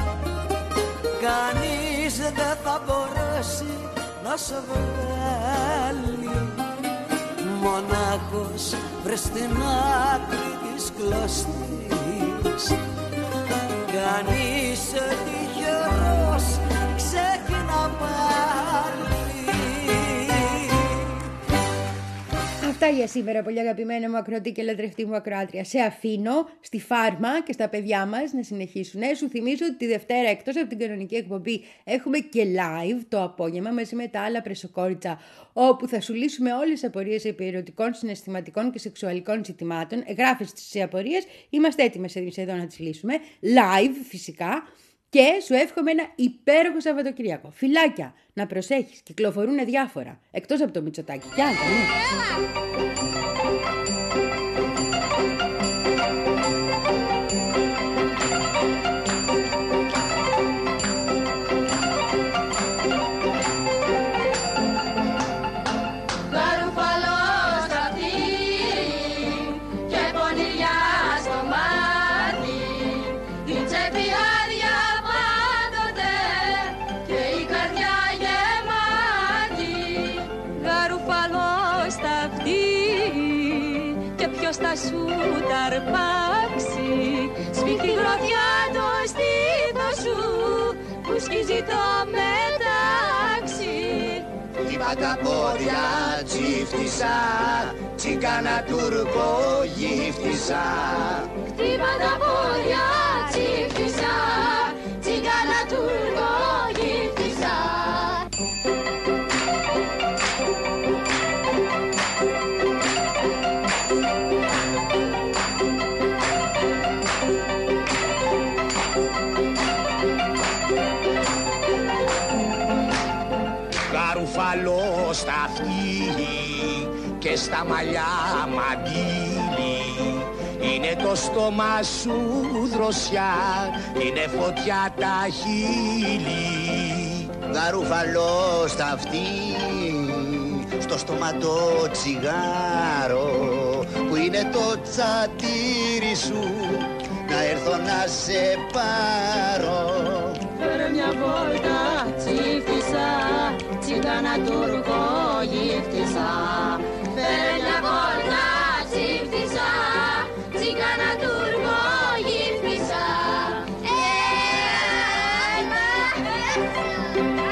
κανείς δεν θα μπορέσει να σε βγάλει. Μονάχος βρες την άκρη της κλωστής, κι αν είσαι τυχερός ξεκινά πάλι. Αυτά για σήμερα, πολύ αγαπημένα μου ακροατή και λατρευτή μου ακροάτρια. Σε αφήνω στη φάρμα και στα παιδιά μας να συνεχίσουν. Σου θυμίζω ότι τη Δευτέρα, εκτός από την κανονική εκπομπή, έχουμε και live το απόγευμα μαζί με τα άλλα πρεσοκόριτσα, όπου θα σου λύσουμε όλες τις απορίες επί ερωτικών, συναισθηματικών και σεξουαλικών ζητημάτων. Γράφεις τις απορίες, είμαστε έτοιμες εδώ να τις λύσουμε. Live φυσικά. Και σου εύχομαι ένα υπέροχο Σαββατοκυριακό. Φιλάκια, να προσέχεις, κυκλοφορούν διάφορα. Εκτός από το Μητσοτάκη. Κι άλλα, ναι. Θα σου ταρπάξει, σφίχτη γροθιά το στήθος σου που σκίζει το μετάξι. Χτύπα τα πόδια τσίφτησα, τσιγκάνα τουρκο γύφτησα. Χτύπα τα πόδια τσίφτησα, τσιγκάνα τουρκο γύφτησα. Γαρουφαλό στα αυτή και στα μαλλιά μαντήλι. Είναι το στόμα σου δροσιά, είναι φωτιά τα χείλη. Γαρουφαλό στα αυτή, στο στόμα το τσιγάρο, που είναι το τσατήρι σου, να έρθω να σε πάρω. Φέρε μια βόλτα τσίφτησα, τσιγκάνα τουρκο γύφτησα. Φέρε μια βόλτα τσίφτησα, τσιγκάνα τουρκο γύφτησα.